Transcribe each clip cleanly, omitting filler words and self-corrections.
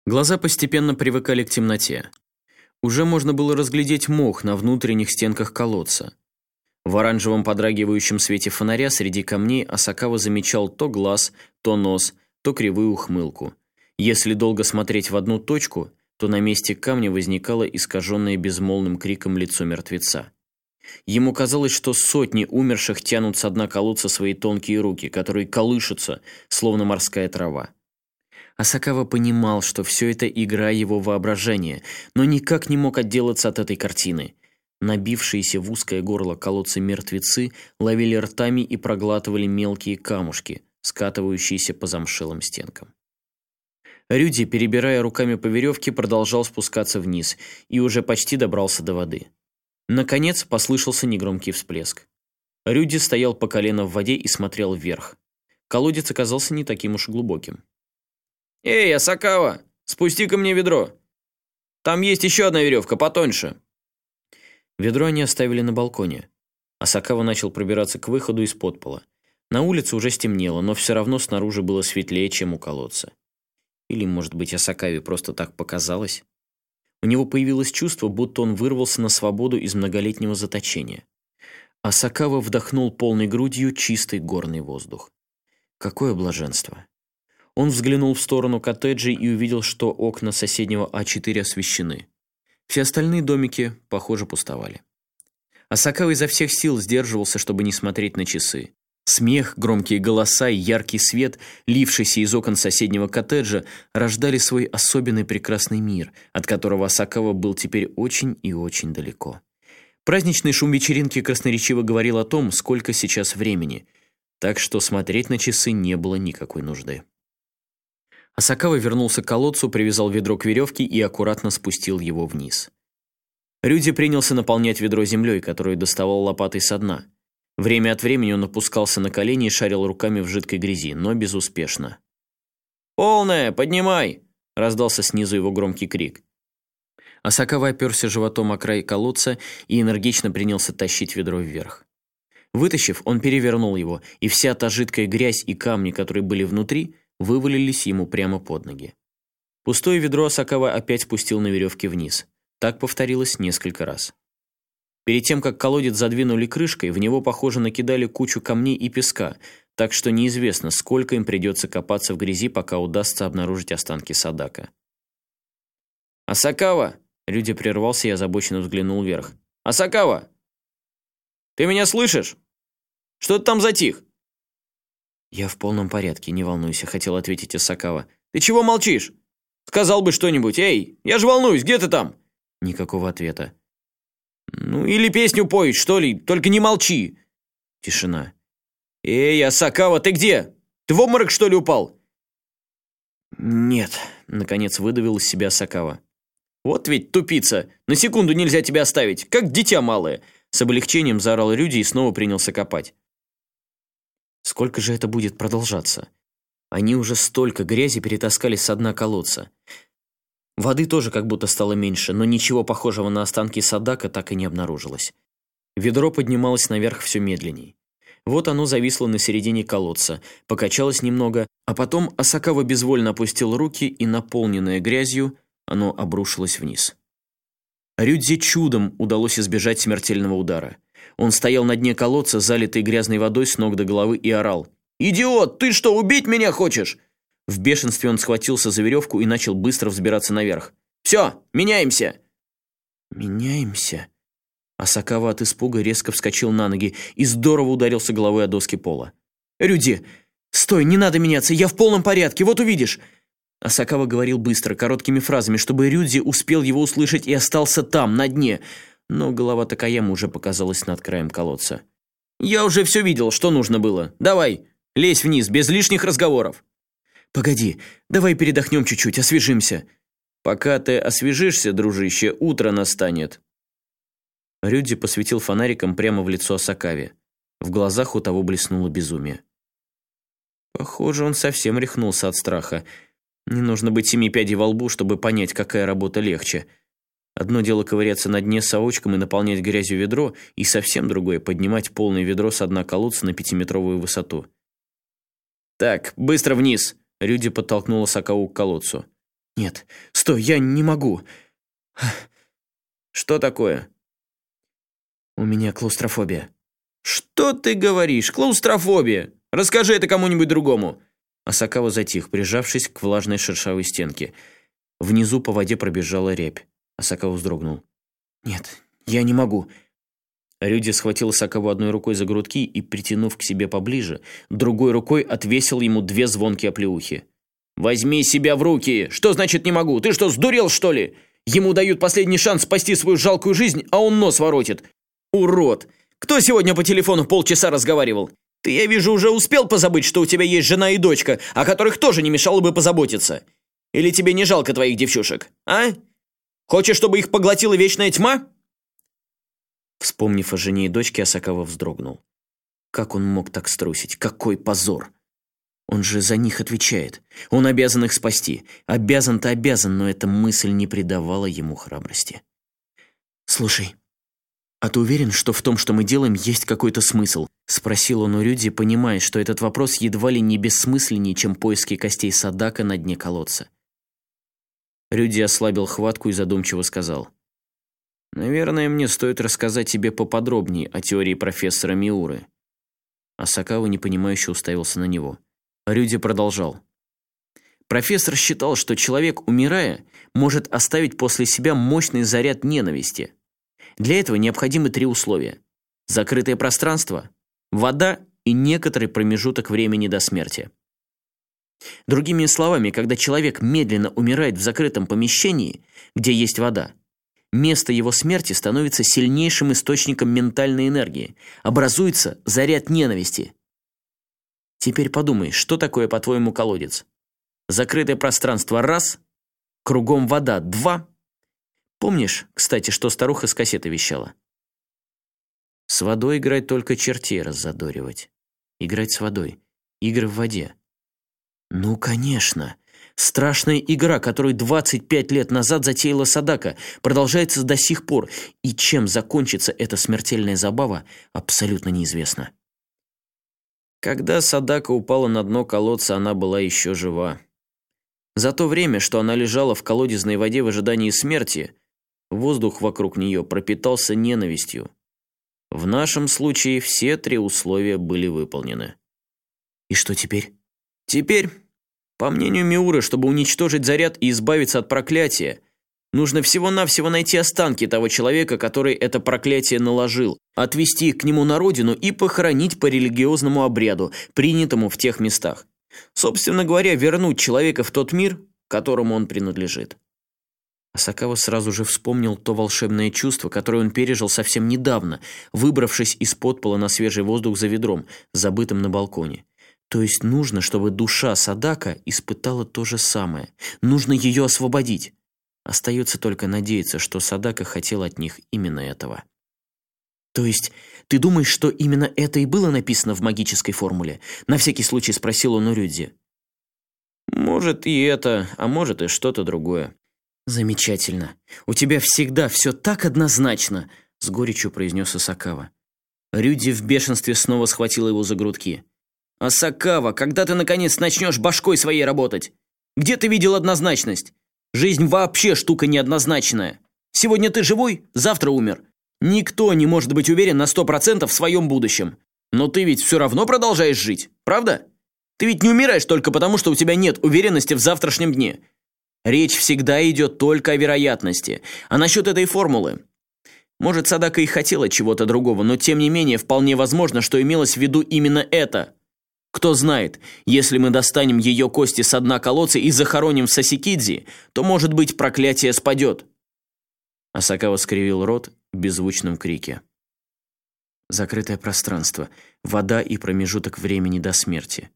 Глаза постепенно привыкали к темноте. Уже можно было разглядеть мох на внутренних стенках колодца. В оранжевом подрагивающем свете фонаря среди камней Асакава замечал то глаз, то нос, то кривую ухмылку. Если долго смотреть в одну точку, то на месте камня возникало искаженное безмолвным криком лицо мертвеца. Ему казалось, что сотни умерших тянут со дна колодца свои тонкие руки, которые колышутся, словно морская трава. Асакава понимал, что все это игра его воображения, но никак не мог отделаться от этой картины. Набившиеся в узкое горло колодца мертвецы ловили ртами и проглатывали мелкие камушки, скатывающиеся по замшелым стенкам. Рюди, перебирая руками по веревке, продолжал спускаться вниз и уже почти добрался до воды. Наконец послышался негромкий всплеск. Рюди стоял по колено в воде и смотрел вверх. Колодец оказался не таким уж глубоким. «Эй, Асакава, спусти ко мне ведро! Там есть еще одна веревка, потоньше!» Ведро они оставили на балконе. Асакава начал пробираться к выходу из подпола. На улице уже стемнело, но все равно снаружи было светлее, чем у колодца. Или, может быть, Асакаве просто так показалось? У него появилось чувство, будто он вырвался на свободу из многолетнего заточения. Асакава вдохнул полной грудью чистый горный воздух. Какое блаженство! Он взглянул в сторону коттеджей и увидел, что окна соседнего А4 освещены. Все остальные домики, похоже, пустовали. Асакава изо всех сил сдерживался, чтобы не смотреть на часы. Смех, громкие голоса и яркий свет, лившийся из окон соседнего коттеджа, рождали свой особенный прекрасный мир, от которого Асакава был теперь очень и очень далеко. Праздничный шум вечеринки красноречиво говорил о том, сколько сейчас времени, так что смотреть на часы не было никакой нужды. Асакава вернулся к колодцу, привязал ведро к веревке и аккуратно спустил его вниз. Рюди принялся наполнять ведро землей, которую доставал лопатой со дна. Время от времени он опускался на колени и шарил руками в жидкой грязи, но безуспешно. «Полное, поднимай!» – раздался снизу его громкий крик. Асакава оперся животом о край колодца и энергично принялся тащить ведро вверх. Вытащив, он перевернул его, и вся та жидкая грязь и камни, которые были внутри, вывалились ему прямо под ноги. Пустое ведро Асакава опять спустил на веревке вниз. Так повторилось несколько раз. Перед тем, как колодец задвинули крышкой, в него, похоже, накидали кучу камней и песка, так что неизвестно, сколько им придется копаться в грязи, пока удастся обнаружить останки Садака. «Асакава!» — Рюди прервался и озабоченно взглянул вверх. «Асакава! Ты меня слышишь? Что ты там затих?» «Я в полном порядке, не волнуйся», — хотел ответить Асакава. «Ты чего молчишь? Сказал бы что-нибудь. Эй, я же волнуюсь, где ты там?» Никакого ответа. «Ну, или песню пой, что ли, только не молчи». Тишина. «Эй, Асакава, ты где? Ты в обморок, что ли, упал?» «Нет», — наконец выдавил из себя Асакава. «Вот ведь тупица, на секунду нельзя тебя оставить, как дитя малое», — с облегчением заорал Рюди и снова принялся копать. Сколько же это будет продолжаться? Они уже столько грязи перетаскали со дна колодца. Воды тоже как будто стало меньше, но ничего похожего на останки Садака так и не обнаружилось. Ведро поднималось наверх все медленней. Вот оно зависло на середине колодца, покачалось немного, а потом Асакава безвольно опустил руки, и, наполненное грязью, оно обрушилось вниз. Рюдзи чудом удалось избежать смертельного удара. Он стоял на дне колодца, залитый грязной водой с ног до головы, и орал. «Идиот, ты что, убить меня хочешь?» В бешенстве он схватился за веревку и начал быстро взбираться наверх. «Все, меняемся!» «Меняемся?» Асакава от испуга резко вскочил на ноги и здорово ударился головой о доски пола. «Рюди, стой, не надо меняться, я в полном порядке, вот увидишь!» Асакава говорил быстро, короткими фразами, чтобы Рюди успел его услышать и остался там, на дне. Но голова Такаяма уже показалась над краем колодца. «Я уже все видел, что нужно было. Давай, лезь вниз, без лишних разговоров». «Погоди, давай передохнем чуть-чуть, освежимся». «Пока ты освежишься, дружище, утро настанет». Рюди посветил фонариком прямо в лицо Асакаве. В глазах у того блеснуло безумие. Похоже, он совсем рехнулся от страха. Не нужно быть 7 пядей во лбу, чтобы понять, какая работа легче. Одно дело ковыряться на дне совочком и наполнять грязью ведро, и совсем другое — поднимать полное ведро со дна колодца на 5-метровую высоту. «Так, быстро вниз!» — Рюди подтолкнул Асакаву к колодцу. Нет, стой, я не могу. Что такое? У меня клаустрофобия. Что ты говоришь? Клаустрофобия? Расскажи это кому-нибудь другому. Асакава затих, прижавшись к влажной шершавой стенке. Внизу по воде пробежала рябь. Асакава вздрогнул. Нет, я не могу. Рюди схватил Асакаву одной рукой за грудки и, притянув к себе поближе, другой рукой отвесил ему 2 звонкие оплеухи. «Возьми себя в руки! Что значит не могу? Ты что, сдурел, что ли? Ему дают последний шанс спасти свою жалкую жизнь, а он нос воротит. Урод! Кто сегодня по телефону полчаса разговаривал? Ты, я вижу, уже успел позабыть, что у тебя есть жена и дочка, о которых тоже не мешало бы позаботиться. Или тебе не жалко твоих девчушек, а? Хочешь, чтобы их поглотила вечная тьма?» Вспомнив о жене и дочке, Асакава вздрогнул. Как он мог так струсить? Какой позор! Он же за них отвечает. Он обязан их спасти. Обязан-то обязан, но эта мысль не придавала ему храбрости. «Слушай, а ты уверен, что в том, что мы делаем, есть какой-то смысл?» Спросил он у Рюди, понимая, что этот вопрос едва ли не бессмысленнее, чем поиски костей Садака на дне колодца. Рюди ослабил хватку и задумчиво сказал: «Наверное, мне стоит рассказать тебе поподробнее о теории профессора Миуры». Асакава непонимающе уставился на него. Рюди продолжал. Профессор считал, что человек, умирая, может оставить после себя мощный заряд ненависти. Для этого необходимы 3 условия: закрытое пространство, вода и некоторый промежуток времени до смерти. Другими словами, когда человек медленно умирает в закрытом помещении, где есть вода, место его смерти становится сильнейшим источником ментальной энергии, образуется заряд ненависти. Теперь подумай, что такое, по-твоему, колодец? Закрытое пространство – 1, кругом вода – 2. Помнишь, кстати, что старуха с кассеты вещала? С водой играть только чертей раззадоривать. Играть с водой. Игры в воде. Ну, конечно. Страшная игра, которую 25 лет назад затеяла Садака, продолжается до сих пор, и чем закончится эта смертельная забава, абсолютно неизвестно. Когда Садака упала на дно колодца, она была еще жива. За то время, что она лежала в колодезной воде в ожидании смерти, воздух вокруг нее пропитался ненавистью. В нашем случае все 3 условия были выполнены. И что теперь? Теперь, по мнению Миуры, чтобы уничтожить заряд и избавиться от проклятия, нужно всего-навсего найти останки того человека, который это проклятие наложил, отвезти их к нему на родину и похоронить по религиозному обряду, принятому в тех местах. Собственно говоря, вернуть человека в тот мир, которому он принадлежит. Асакава сразу же вспомнил то волшебное чувство, которое он пережил совсем недавно, выбравшись из-под пола на свежий воздух за ведром, забытым на балконе. То есть нужно, чтобы душа Садака испытала то же самое. Нужно ее освободить. Остается только надеяться, что Садака хотел от них именно этого. То есть ты думаешь, что именно это и было написано в магической формуле? На всякий случай спросил он у Рюдзи. Может и это, а может и что-то другое. Замечательно. У тебя всегда все так однозначно, с горечью произнес Асакава. Рюдзи в бешенстве снова схватила его за грудки. Асакава, когда ты наконец начнешь башкой своей работать? Где ты видел однозначность? Жизнь вообще штука неоднозначная. Сегодня ты живой, завтра умер. Никто не может быть уверен на 100% в своем будущем. Но ты ведь все равно продолжаешь жить, правда? Ты ведь не умираешь только потому, что у тебя нет уверенности в завтрашнем дне. Речь всегда идет только о вероятности. А насчет этой формулы? Может, Садака и хотела чего-то другого, но тем не менее вполне возможно, что имелось в виду именно это. Кто знает, если мы достанем ее кости со дна колодца и захороним в Сасикидзи, то, может быть, проклятие спадет. Асакава скривил рот в беззвучном крике. Закрытое пространство, вода и промежуток времени до смерти.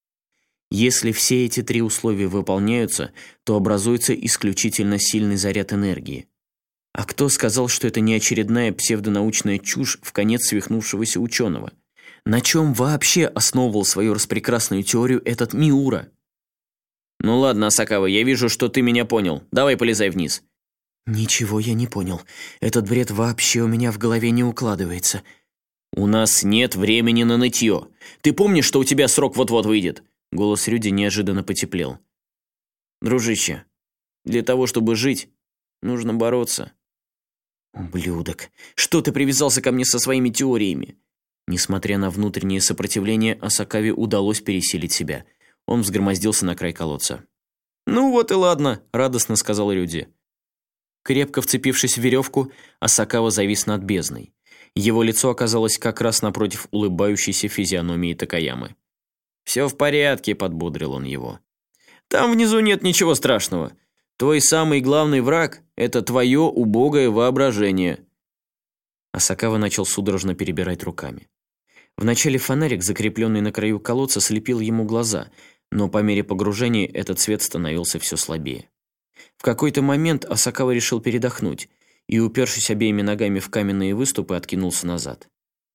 Если все эти 3 условия выполняются, то образуется исключительно сильный заряд энергии. А кто сказал, что это не очередная псевдонаучная чушь в конец свихнувшегося ученого? На чем вообще основывал свою распрекрасную теорию этот Миура? Ну ладно, Асакава, я вижу, что ты меня понял. Давай полезай вниз. Ничего я не понял. Этот бред вообще у меня в голове не укладывается. У нас нет времени на нытье. Ты помнишь, что у тебя срок вот-вот выйдет? Голос Рюди неожиданно потеплел. Дружище, Для того, чтобы жить, нужно бороться. Ублюдок, что ты привязался ко мне со своими теориями? Несмотря на внутреннее сопротивление, Асакаве удалось пересилить себя. Он взгромоздился на край колодца. «Ну вот и ладно», – радостно сказал Рюди. Крепко вцепившись в веревку, Асакава завис над бездной. Его лицо оказалось как раз напротив улыбающейся физиономии Такаямы. «Все в порядке», – подбодрил он его. «Там внизу нет ничего страшного. Твой самый главный враг – это твое убогое воображение». Асакава начал судорожно перебирать руками. Вначале фонарик, закрепленный на краю колодца, слепил ему глаза, но по мере погружения этот свет становился все слабее. В какой-то момент Асакава решил передохнуть и, упершись обеими ногами в каменные выступы, откинулся назад.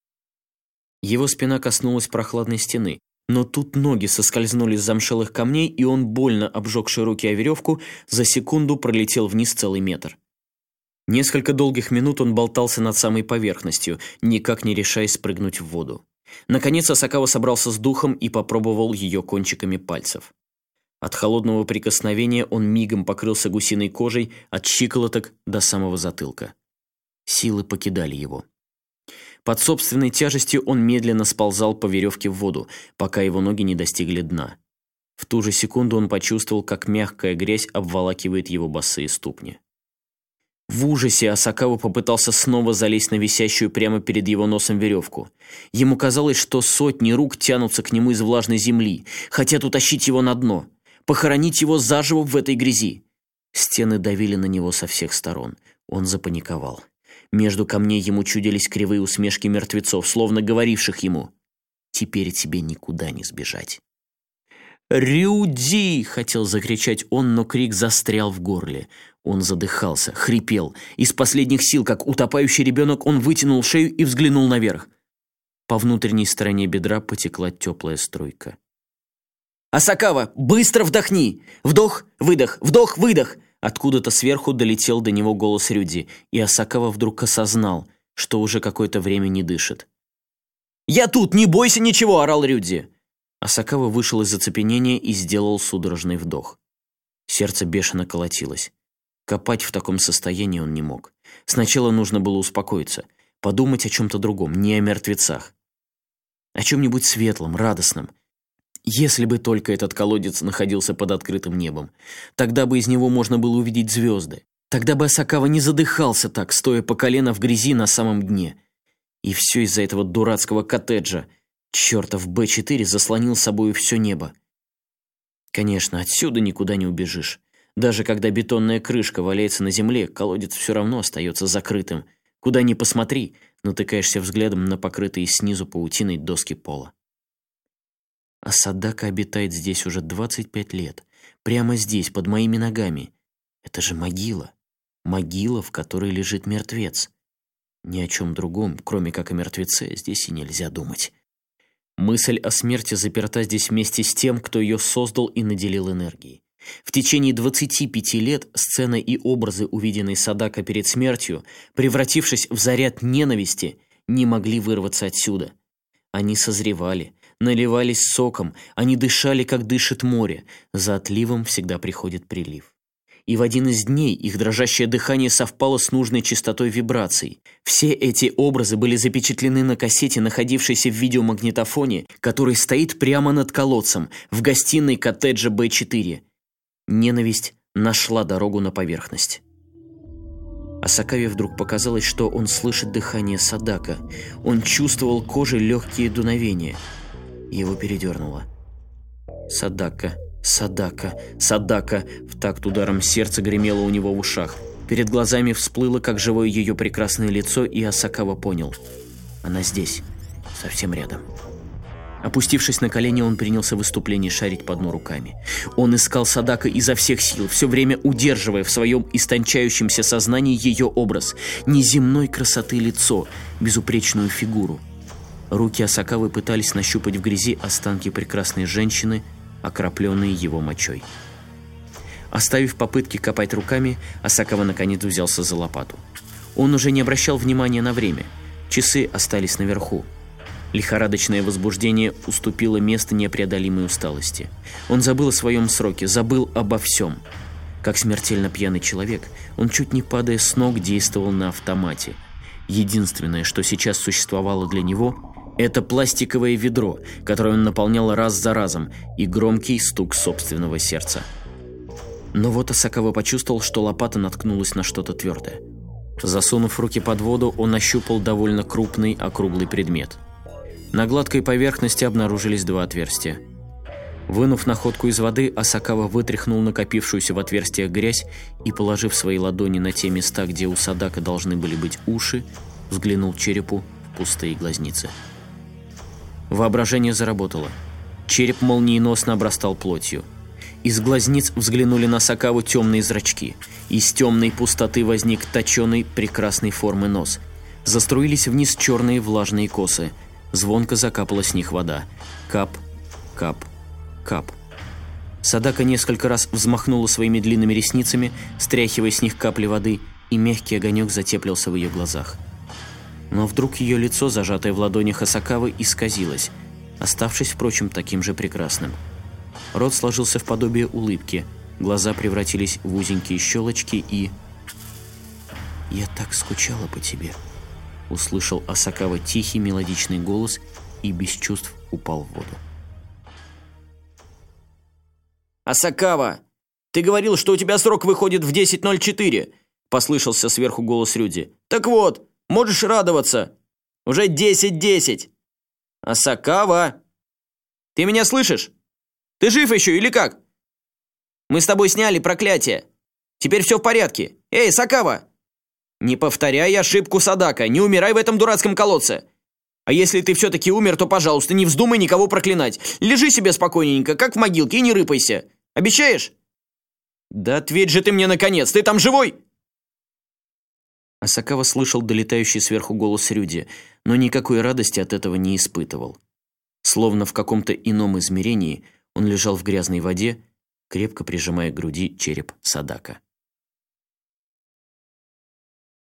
Его спина коснулась прохладной стены, но тут ноги соскользнули с замшелых камней, и он, больно обжегший руки о веревку, за секунду пролетел вниз целый метр. Несколько долгих минут он болтался над самой поверхностью, никак не решаясь спрыгнуть в воду. Наконец Асакава собрался с духом и попробовал ее кончиками пальцев. От холодного прикосновения он мигом покрылся гусиной кожей от щиколоток до самого затылка. Силы покидали его. Под собственной тяжестью он медленно сползал по веревке в воду, пока его ноги не достигли дна. В ту же секунду он почувствовал, как мягкая грязь обволакивает его босые ступни. В ужасе Асакава попытался снова залезть на висящую прямо перед его носом веревку. Ему казалось, что сотни рук тянутся к нему из влажной земли, хотят утащить его на дно, похоронить его заживо в этой грязи. Стены давили на него со всех сторон. Он запаниковал. Между камней ему чудились кривые усмешки мертвецов, словно говоривших ему: «Теперь тебе никуда не сбежать». «Рюди!» — хотел закричать он, но крик застрял в горле. Он задыхался, хрипел. Из последних сил, как утопающий ребенок, он вытянул шею и взглянул наверх. По внутренней стороне бедра потекла теплая струйка. «Асакава, быстро вдохни! Вдох, выдох, вдох, выдох!» Откуда-то сверху долетел до него голос Рюди, и Асакава вдруг осознал, что уже какое-то время не дышит. «Я тут, не бойся ничего!» – орал Рюди. Асакава вышел из оцепенения и сделал судорожный вдох. Сердце бешено колотилось. Копать в таком состоянии он не мог. Сначала нужно было успокоиться, подумать о чем-то другом, не о мертвецах. О чем-нибудь светлом, радостном. Если бы только этот колодец находился под открытым небом, тогда бы из него можно было увидеть звезды. Тогда бы Асакава не задыхался так, стоя по колено в грязи на самом дне. И все из-за этого дурацкого коттеджа. Чертов Б4 заслонил собою все небо. Конечно, отсюда никуда не убежишь. Даже когда бетонная крышка валяется на земле, колодец все равно остается закрытым. Куда ни посмотри, натыкаешься взглядом на покрытые снизу паутиной доски пола. А Садака обитает здесь уже 25 лет. Прямо здесь, под моими ногами. Это же могила. Могила, в которой лежит мертвец. Ни о чем другом, кроме как о мертвеце, здесь и нельзя думать. Мысль о смерти заперта здесь вместе с тем, кто ее создал и наделил энергией. В течение 25 лет сцены и образы, увиденные Садака перед смертью, превратившись в заряд ненависти, не могли вырваться отсюда. Они созревали, наливались соком, они дышали, как дышит море. За отливом всегда приходит прилив. И в один из дней их дрожащее дыхание совпало с нужной частотой вибраций. Все эти образы были запечатлены на кассете, находившейся в видеомагнитофоне, который стоит прямо над колодцем, в гостиной коттеджа Б4. Ненависть нашла дорогу на поверхность. Асакаве вдруг показалось, что он слышит дыхание Садака. Он чувствовал кожей легкие дуновения. Его передернуло. Садака, Садака, Садака. В такт ударом сердца гремело у него в ушах. Перед глазами всплыло, как живое ее прекрасное лицо, и Асакава понял. Она здесь, совсем рядом. Опустившись на колени, он принялся в выступлении шарить по дну руками. Он искал Садака изо всех сил, все время удерживая в своем истончающемся сознании ее образ, неземной красоты лицо, безупречную фигуру. Руки Асакавы пытались нащупать в грязи останки прекрасной женщины, окропленные его мочой. Оставив попытки копать руками, Асакава наконец взялся за лопату. Он уже не обращал внимания на время. Часы остались наверху. Лихорадочное возбуждение уступило место непреодолимой усталости. Он забыл о своем сроке, забыл обо всем. Как смертельно пьяный человек, он, чуть не падая с ног, действовал на автомате. Единственное, что сейчас существовало для него, это пластиковое ведро, которое он наполнял раз за разом, и громкий стук собственного сердца. Но вот Асакава почувствовал, что лопата наткнулась на что-то твердое. Засунув руки под воду, он ощупал довольно крупный округлый предмет. На гладкой поверхности обнаружились два отверстия. Вынув находку из воды, Асакава вытряхнул накопившуюся в отверстиях грязь и, положив свои ладони на те места, где у Садака должны были быть уши, взглянул черепу в пустые глазницы. Воображение заработало. Череп молниеносно обрастал плотью. Из глазниц взглянули на Асакаву темные зрачки. Из темной пустоты возник точеный, прекрасной формы нос. Заструились вниз черные влажные косы. Звонко закапала с них вода. Кап, кап, кап. Садака несколько раз взмахнула своими длинными ресницами, стряхивая с них капли воды, и мягкий огонек затеплился в ее глазах. Но вдруг ее лицо, зажатое в ладонях Асакавы, исказилось, оставшись, впрочем, таким же прекрасным. Рот сложился в подобие улыбки, глаза превратились в узенькие щелочки и... «Я так скучала по тебе», — услышал Асакава тихий мелодичный голос и без чувств упал в воду. «Асакава, ты говорил, что у тебя срок выходит в 10:04», — послышался сверху голос Рюди. «Так вот, можешь радоваться. Уже 10:10. Асакава, ты меня слышишь? Ты жив еще или как? Мы с тобой сняли проклятие. Теперь все в порядке. Эй, Асакава! Не повторяй ошибку Садака, не умирай в этом дурацком колодце. А если ты все-таки умер, то, пожалуйста, не вздумай никого проклинать. Лежи себе спокойненько, как в могилке, и не рыпайся. Обещаешь? Да ответь же ты мне, наконец, ты там живой?» Асакава слышал долетающий сверху голос Рюди, но никакой радости от этого не испытывал. Словно в каком-то ином измерении он лежал в грязной воде, крепко прижимая к груди череп Садака.